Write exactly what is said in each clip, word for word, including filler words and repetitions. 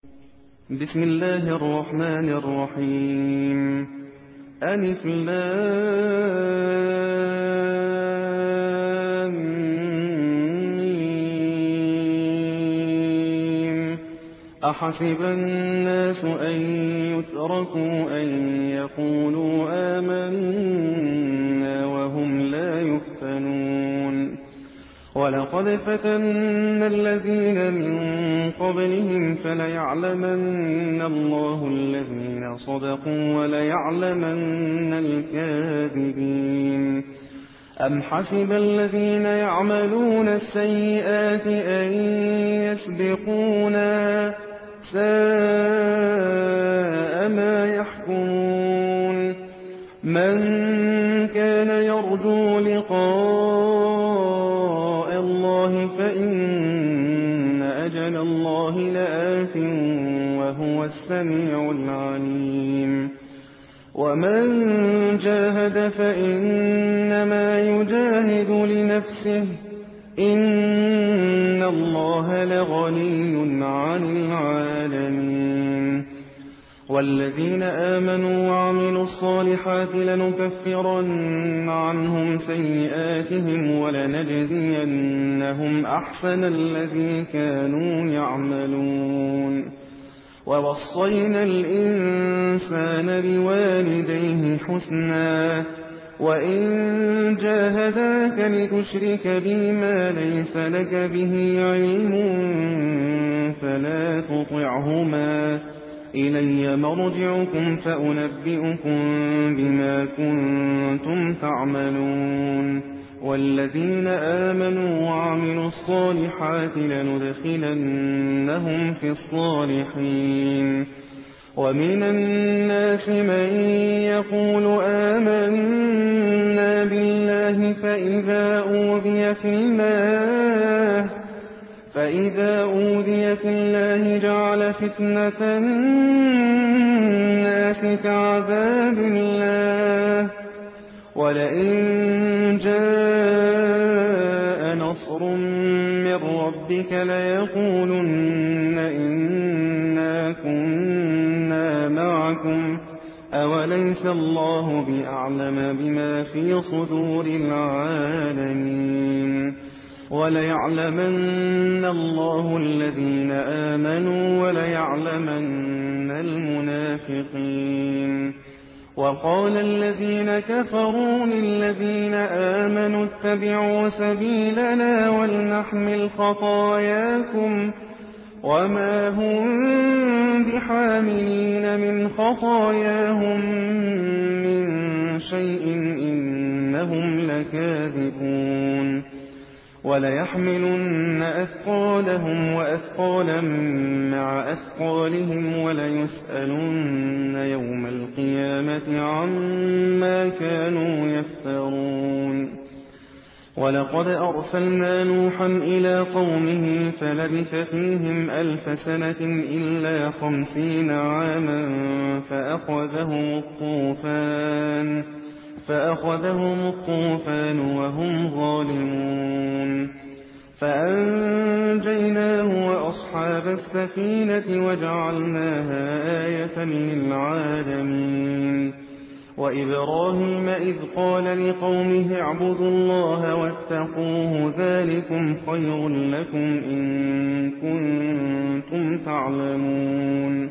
بسم الله الرحمن الرحيم. ألف لام ميم. أحسب الناس أن يتركوا أن يقولوا آمنا وهم لا يفتنون. ولقد فتنا الذين من قبلهم فليعلمن الله الذين صدقوا وليعلمن الكاذبين. أم حسب الذين يعملون السيئات أن يسبقونا ساء ما يحكمون. من كان يرجو لقاء الله فإن أجل الله لآت وهو السميع العليم. ومن جاهد فإنما يجاهد لنفسه إن الله لغني عن العالمين. والذين آمنوا وعملوا الصالحات لنكفرن عنهم سيئاتهم ولنجزينهم أحسن الذي كانوا يعملون. ووصينا الإنسان بوالديه حسنا وإن جاهداك لتشرك بي ما ليس لك به علم فلا تطعهما إلي مرجعكم فأنبئكم بما كنتم تعملون. والذين آمنوا وعملوا الصالحات لندخلنهم في الصالحين. ومن الناس من يقول آمنا بالله فإذا أوذي في الله فإذا أوذي في الله جعل فتنة الناس كعذاب الله ولئن جاء نصر من ربك ليقولن إنا كنا معكم أوليس الله بأعلم بما في صدور العالمين. وليعلمن الله الذين آمنوا وليعلمن المنافقين. وقال الذين كفروا للذين آمنوا اتبعوا سبيلنا ولنحمل خطاياكم وما هم بحاملين من خطاياهم من شيء إنهم لكاذبون. وليحملن أثقالهم وأثقالا مع أثقالهم وليسألن يوم القيامة عما كانوا يفترون. ولقد أرسلنا نوحا إلى قومه فلبث فيهم ألف سنة إلا خمسين عاما فأخذهم الطوفان فأخذهم الطوفان وهم ظالمون. فأنجيناه وأصحاب السفينة وجعلناها آية للعالمين. وإبراهيم إذ قال لقومه اعبدوا الله واتقوه ذلكم خير لكم إن كنتم تعلمون.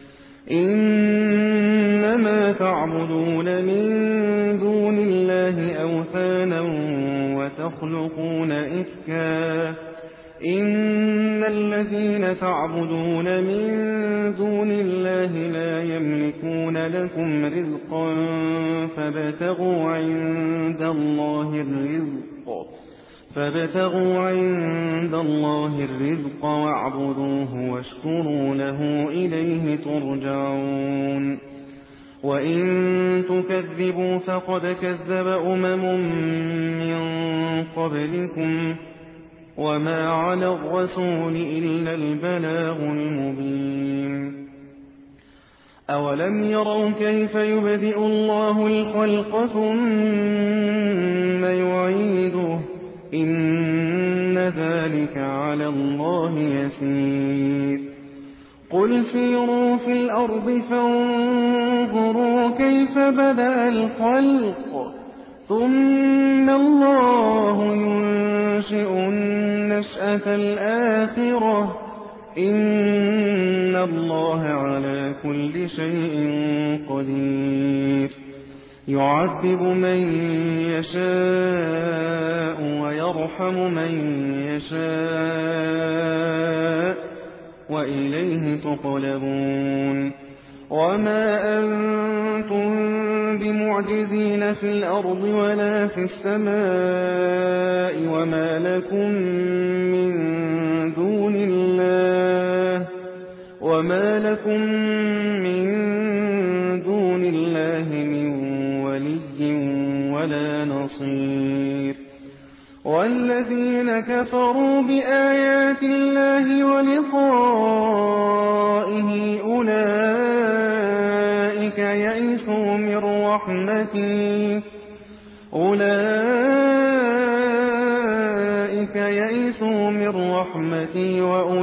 إنما تعبدون من دون الله أوثانا وتخلقون إفكا إن الذين تعبدون من دون الله لا يملكون لكم رزقا فابتغوا عند الله الرزق فابتغوا عند الله الرزق واعبدوه واشكروا له إليه ترجعون. وإن تكذبوا فقد كذب أمم من قبلكم وما على الرسول إلا البلاغ المبين. أولم يروا كيف يبدئ الله الخلق ثم يعيده إن ذلك على الله يسير. قل سيروا في الأرض فانظروا كيف بدأ الخلق ثم الله ينشئ النشأة الآخرة إن الله على كل شيء قدير يعذب من يشاء ويرحم من يشاء وإليه تقلبون وما أنتم بمعجزين في الأرض ولا في السماء وما لكم من دون الله وما لكم من دون الله من ولي ولا نصير والذين كفروا بآيات الله ولقائه أولئك يئسوا من رحمتي أولئك يئسوا من رحمتي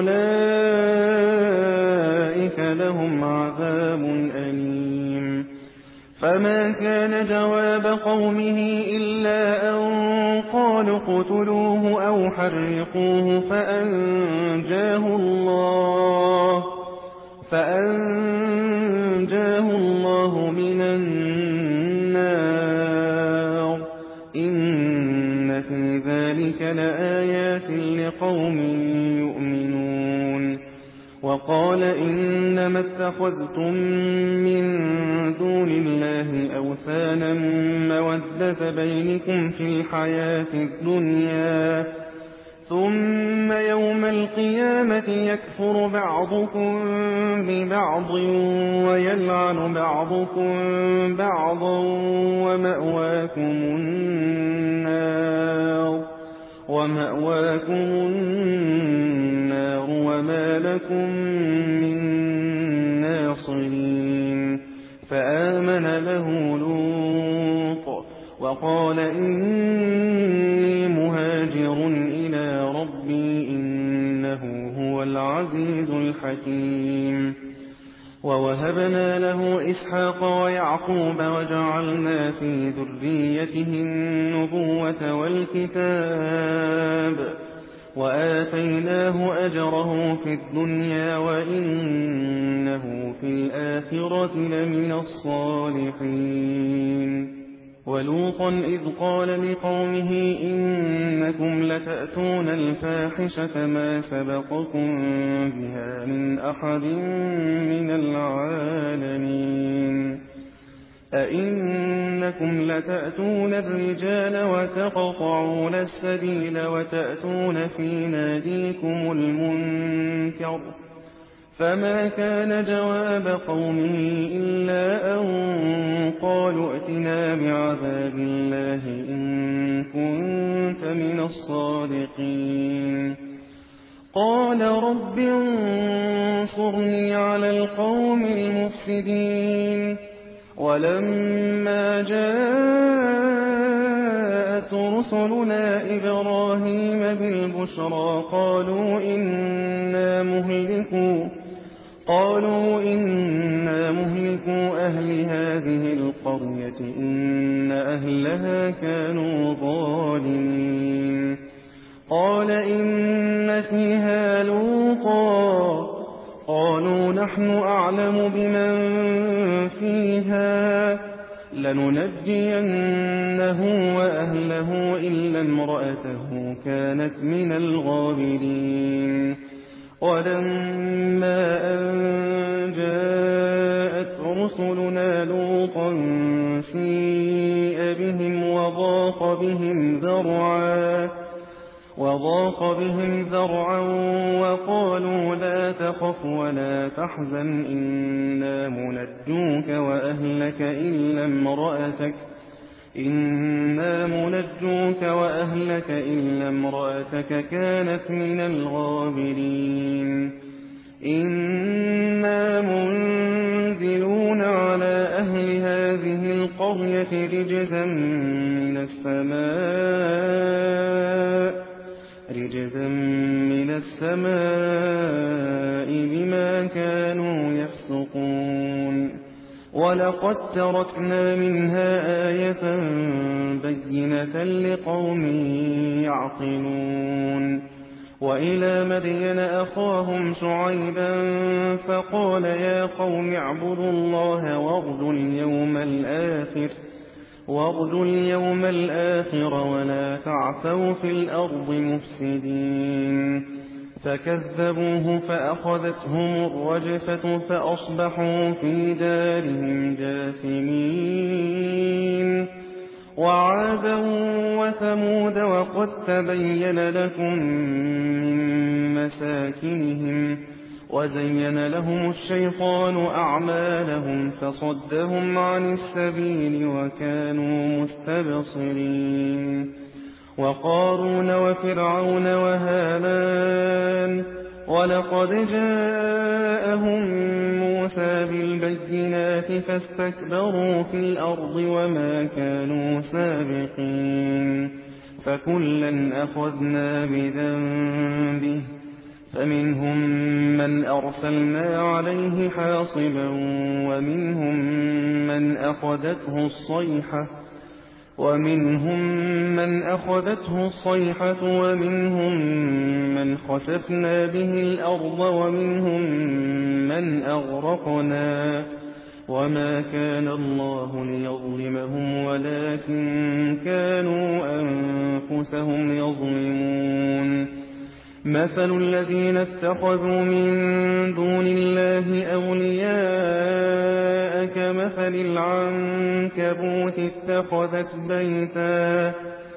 وأولئك لهم عذاب أليم فما كان جواب قومه إلا أن قالوا اقتلوه أو حرقوه فأنجاه الله فأنجاه الله من النار إن في ذلك لآيات لقوم يؤمنون وقال إنما اتخذتم من دون الله أوثانا مودة بينكم في الحياة الدنيا ثم يوم القيامة يكفر بعضكم ببعض ويلعن بعضكم بعضا ومأواكم النار ومأواكم النار وما لكم من ناصرين فآمن له لوط وقال إني مهاجر إلى ربي إنه هو العزيز الحكيم ووهبنا له إسحاق ويعقوب وجعلنا في ذريته النبوة والكتاب وآتيناه أجره في الدنيا وإنه في الآخرة لمن الصالحين ولوطا إذ قال لقومه إنكم لتأتون الفاحشة ما سبقكم بها من أحد من العالمين أئنكم لتأتون الرجال وتقطعون السبيل وتأتون في ناديكم المنكر فما كان جواب قومه إلا أن قالوا ائتنا بعذاب الله إن كنت من الصادقين قال رب انصرني على القوم المفسدين ولما جاءت رسلنا إبراهيم بالبشرى قالوا إنا مهلكوا قالوا إنا مهلكوا أهل هذه القرية إن أهلها كانوا ظالمين قال إن فيها لوطا قالوا نحن أعلم بمن فيها لننجينه وأهله إلا امرأته كانت من الغابرين ولما أن جاءت رسلنا لوطا سيء بهم وضاق بهم ذرعا وضاق بهم ذرعا وقالوا لا تخف ولا تحزن إنا منجوك وأهلك إلا امرأتك إنا منجوك وأهلك إلا امرأتك كانت من الغابرين إنا منزلون على أهل هذه القرية رجزا من السماء رجزا من السماء بما كانوا يفسقون ولقد تركنا منها آية بينة لقوم يعقلون وإلى مدين أخاهم شعيبا فقال يا قوم اعبدوا الله وارجوا اليوم الآخر وارجوا اليوم الآخر ولا تعثوا في الأرض مفسدين فكذبوه فأخذتهم الرجفة فأصبحوا في دارهم جاثمين وعادا وثمود وقد تبين لكم من مساكنهم وزين لهم الشيطان أعمالهم فصدهم عن السبيل وكانوا مستبصرين وقارون وفرعون وهامان ولقد جاءهم موسى بالبينات فاستكبروا في الأرض وما كانوا سابقين فكلا أخذنا بذنبه فمنهم من أرسلنا عليه حاصبا ومنهم من أخذته الصيحة ومنهم من أخذته الصيحة ومنهم من خسفنا به الأرض ومنهم من أغرقنا وما كان الله ليظلمهم ولكن كانوا أنفسهم يظلمون مثل الذين اتخذوا من دون الله أولياء كمثل العنكبوت اتخذت بيتا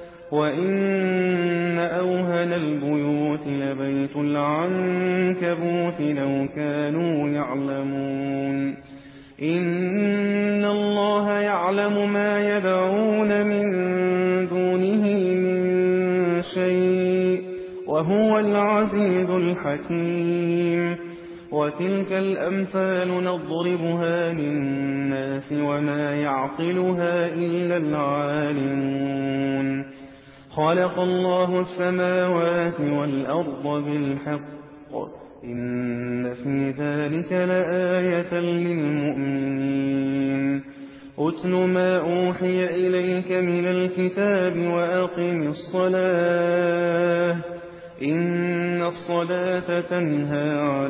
وإن أوهن البيوت لبيت العنكبوت لو كانوا يعلمون إن الله يعلم ما يدعون من دونه من شيء وهو العزيز الحكيم وتلك الأمثال نضربها للناس وما يعقلها إلا العالمون خلق الله السماوات والأرض بالحق إن في ذلك لآية للمؤمنين أتل ما أوحي إليك من الكتاب وأقم الصلاة إن الصلاة تنهى عن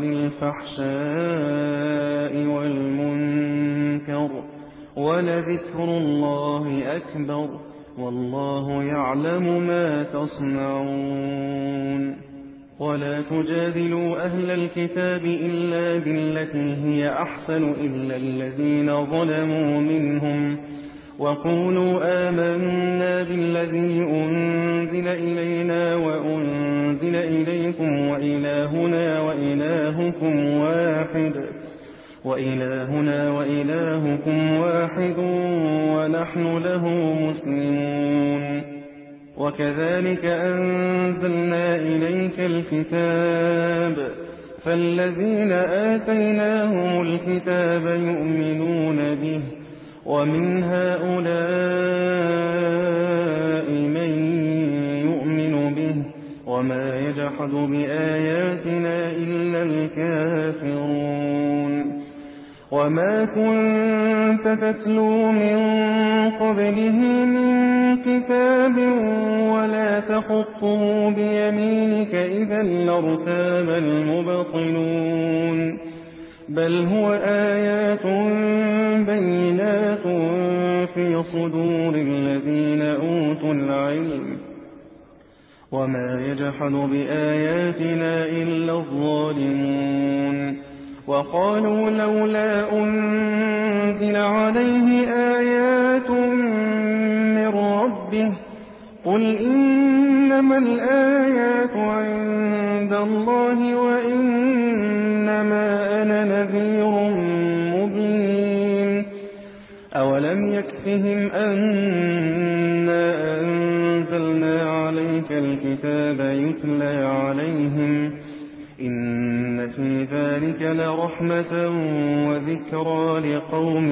الفحشاء والمنكر ولذكر الله أكبر والله يعلم ما تصنعون ولا تجادلوا أهل الكتاب إلا بالتي هي أحسن إلا الذين ظلموا منهم وقولوا آمنا بالذي أنزل إلينا وأنزل إليكم وإلهنا وإلهكم واحد وإلهنا وإلهكم واحد ونحن له مسلمون وكذلك أنزلنا إليك الكتاب فالذين آتيناهم الكتاب يؤمنون به ومن هؤلاء من يؤمن به وما يجحد بآياتنا إلا الكافرون وما كنت تتلو من قبله من كتاب ولا تخطه بيمينك إذا لارتاب المبطلون بل هو آيات بينات في صدور الذين أوتوا العلم وما يجحد بآياتنا إلا الظالمون وقالوا لولا أنزل عليه آيات من ربه قل إنما الآيات عند الله وإنما أنا نذير مبين أولم يكفهم أنا أنزلنا عليك الكتاب يتلى عليهم إن في ذلك لرحمة وذكرى لقوم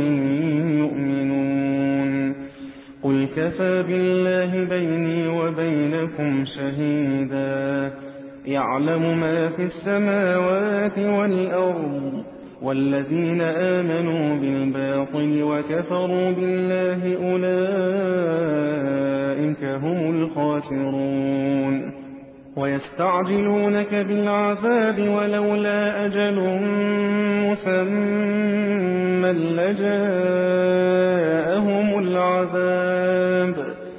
يؤمنون قل كفى بالله بيني وبينكم شهيدا يعلم ما في السماوات والأرض والذين آمنوا بالباطل وكفروا بالله أولئك هم الخاسرون ويستعجلونك بالعذاب ولولا أجل مسمى لجاءهم العذاب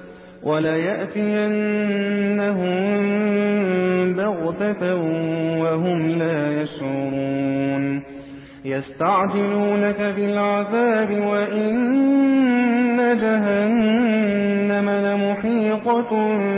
وليأتينهم بغتة وهم لا يشعرون يستعجلونك بالعذاب وإن جهنم لمحيطة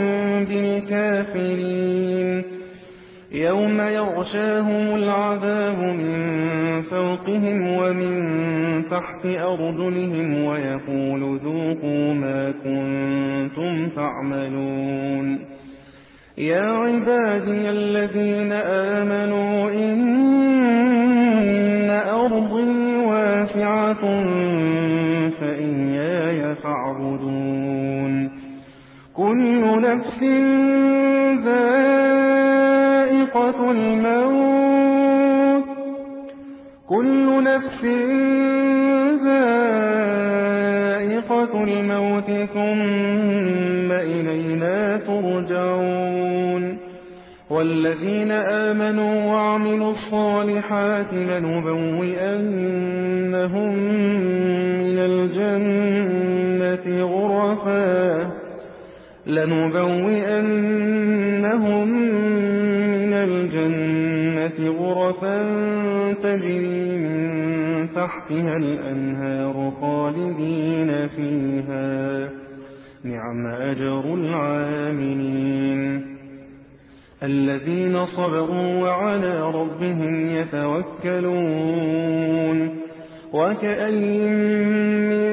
بالكافرين يوم يغشاهم العذاب من فوقهم ومن تحت أرجلهم ويقول ذوقوا ما كنتم تعملون يا عبادي الذين آمنوا إن أرضي واسعة فإياي فاعبدون كل نفس ذائقة الموت كل نفس ذائقة الموت ثم إلينا ترجعون والذين آمنوا وعملوا الصالحات لنبوئنهم من الجنة غرفا لنبوئنهم من الجنة غرفا تجري من تحتها الأنهار خالدين فيها نعم أجر العاملين الذين صبروا وعلى ربهم يتوكلون وكأين من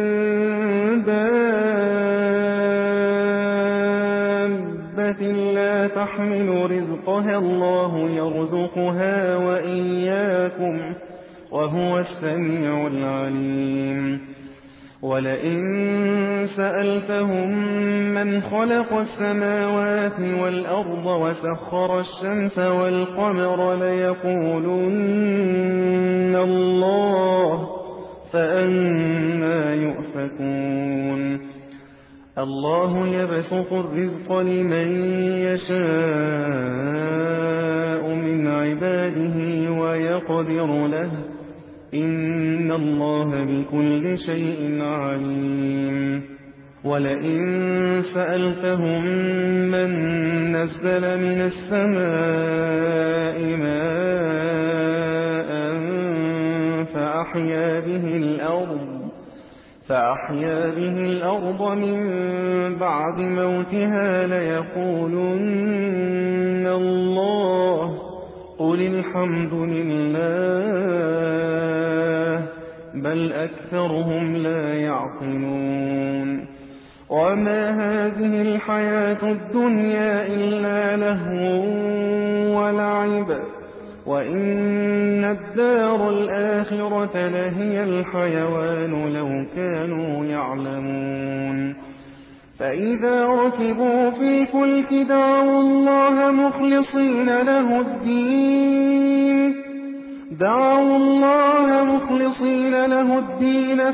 دابة لا تحمل رزقها الله يرزقها وإياكم وهو السميع العليم ولئن سألتهم من خلق السماوات والأرض وسخر الشمس والقمر ليقولن الله فأنى يؤفكون الله يبسط الرزق لمن يشاء من عباده ويقدر له إن الله بكل شيء عليم ولئن سألتهم من نزل من السماء ماء فأحيا به الأرض فأحيا به الأرض من بعد موتها ليقولن الله قل الحمد لله بل أكثرهم لا يعقلون وما هذه الحياة الدنيا إلا لهو ولعب وإن الدار الآخرة لهي الحيوان لو كانوا يعلمون فإذا ركبوا في الفلك دعوا الله مخلصين له الدين دعوا الله مخلصين له الدين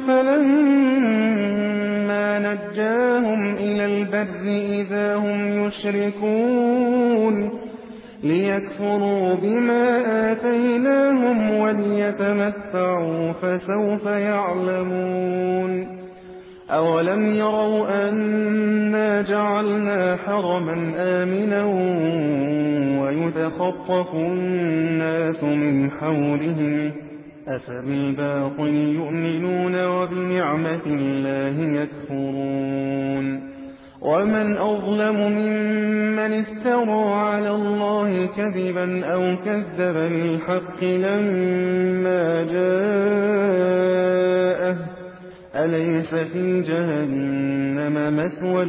فلما نجاهم إلى البر إذا هم يشركون ليكفروا بما آتيناهم وليتمتعوا فسوف يعلمون أولم يروا أنا جعلنا حرما آمنا ويتخطف الناس من حولهم أفبالباطل يؤمنون وبنعمة الله يكفرون ومن أظلم ممن افترى على الله كذبا أو كذب بالحق لما جاءه أليس في جهنم مثوى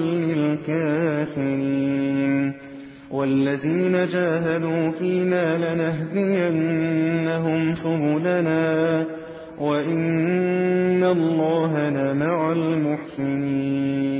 للكافرين والذين جاهدوا فينا لنهدينهم سبلنا وإن الله لمع المحسنين